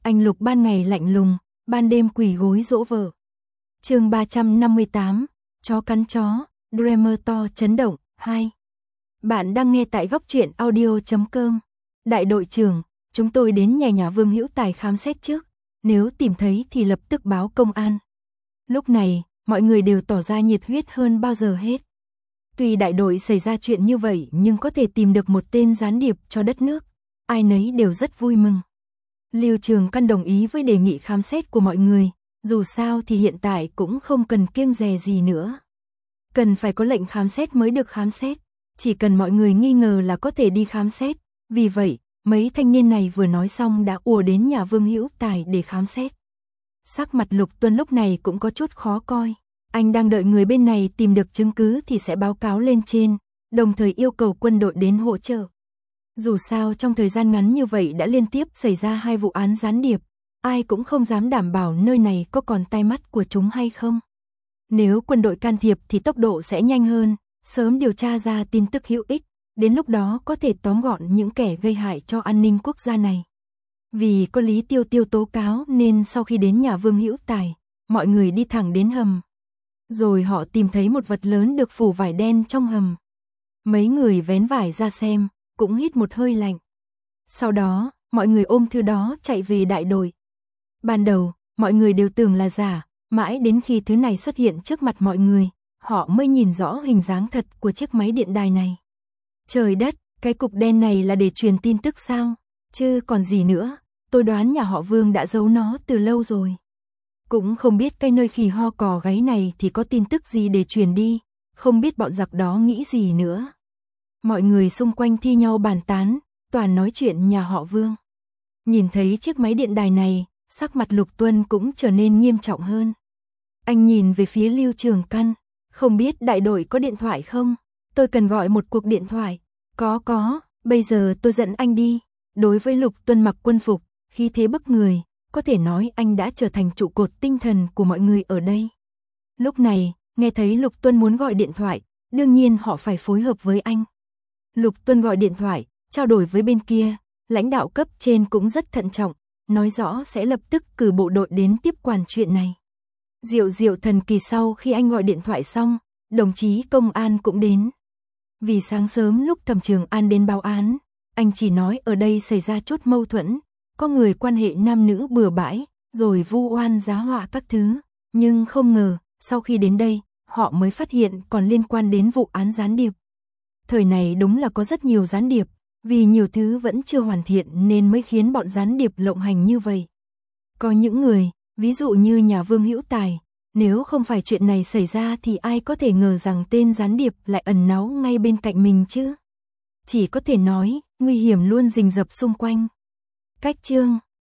Anh Lục ban ngày lạnh lùng, ban đêm quỳ gối dỗ vợ. Chương 358, chó cắn chó, Dreamer to chấn động, 2. Bạn đang nghe tại goctruyện.audio.com. Đại đội trưởng, chúng tôi đến nhà Vương Hữu Tài khám xét trước, nếu tìm thấy thì lập tức báo công an. Lúc này, mọi người đều tỏ ra nhiệt huyết hơn bao giờ hết. Tuy đại đội xảy ra chuyện như vậy nhưng có thể tìm được một tên gián điệp cho đất nước, ai nấy đều rất vui mừng. Lưu Trường Căn đồng ý với đề nghị khám xét của mọi người, dù sao thì hiện tại cũng không cần kiêng dè gì nữa. Cần phải có lệnh khám xét mới được khám xét, chỉ cần mọi người nghi ngờ là có thể đi khám xét, vì vậy, mấy thanh niên này vừa nói xong đã ùa đến nhà Vương Hữu Tài để khám xét. Sắc mặt Lục Tuân lúc này cũng có chút khó coi, anh đang đợi người bên này tìm được chứng cứ thì sẽ báo cáo lên trên, đồng thời yêu cầu quân đội đến hỗ trợ. Dù sao trong thời gian ngắn như vậy đã liên tiếp xảy ra 2 vụ án gián điệp, ai cũng không dám đảm bảo nơi này có còn tai mắt của chúng hay không. Nếu quân đội can thiệp thì tốc độ sẽ nhanh hơn, sớm điều tra ra tin tức hữu ích, đến lúc đó có thể tóm gọn những kẻ gây hại cho an ninh quốc gia này. Vì có Lý Tiêu Tiêu tố cáo nên sau khi đến nhà Vương Hữu Tài, mọi người đi thẳng đến hầm. Rồi họ tìm thấy một vật lớn được phủ vải đen trong hầm. Mấy người vén vải ra xem, cũng hít một hơi lạnh. Sau đó, mọi người ôm thứ đó chạy về đại đội. Ban đầu, mọi người đều tưởng là giả, mãi đến khi thứ này xuất hiện trước mặt mọi người, họ mới nhìn rõ hình dáng thật của chiếc máy điện đài này. Trời đất, cái cục đen này là để truyền tin tức sao? Chứ còn gì nữa, tôi đoán nhà họ Vương đã giấu nó từ lâu rồi. Cũng không biết cái nơi khỉ ho cò gáy này thì có tin tức gì để truyền đi, không biết bọn giặc đó nghĩ gì nữa. Mọi người xung quanh thi nhau bàn tán, toàn nói chuyện nhà họ Vương. Nhìn thấy chiếc máy điện đài này, sắc mặt Lục Tuân cũng trở nên nghiêm trọng hơn. Anh nhìn về phía Lưu Trường Căn, không biết đại đội có điện thoại không? Tôi cần gọi một cuộc điện thoại. Có, bây giờ tôi dẫn anh đi. Đối với Lục Tuân mặc quân phục, khí thế bức người, có thể nói anh đã trở thành trụ cột tinh thần của mọi người ở đây. Lúc này, nghe thấy Lục Tuân muốn gọi điện thoại, đương nhiên họ phải phối hợp với anh. Lục Tuân gọi điện thoại, trao đổi với bên kia, lãnh đạo cấp trên cũng rất thận trọng, nói rõ sẽ lập tức cử bộ đội đến tiếp quản chuyện này. Diệu thần kỳ sau khi anh gọi điện thoại xong, đồng chí công an cũng đến. Vì sáng sớm lúc Thẩm Trường An đến báo án, anh chỉ nói ở đây xảy ra chút mâu thuẫn, có người quan hệ nam nữ bừa bãi, rồi vu oan giá họa các thứ, nhưng không ngờ, sau khi đến đây, họ mới phát hiện còn liên quan đến vụ án gián điệp. Thời này đúng là có rất nhiều gián điệp, vì nhiều thứ vẫn chưa hoàn thiện nên mới khiến bọn gián điệp lộng hành như vậy. Có những người, ví dụ như nhà Vương Hữu Tài, nếu không phải chuyện này xảy ra thì ai có thể ngờ rằng tên gián điệp lại ẩn náu ngay bên cạnh mình chứ? Chỉ có thể nói, nguy hiểm luôn rình rập xung quanh. Cách chương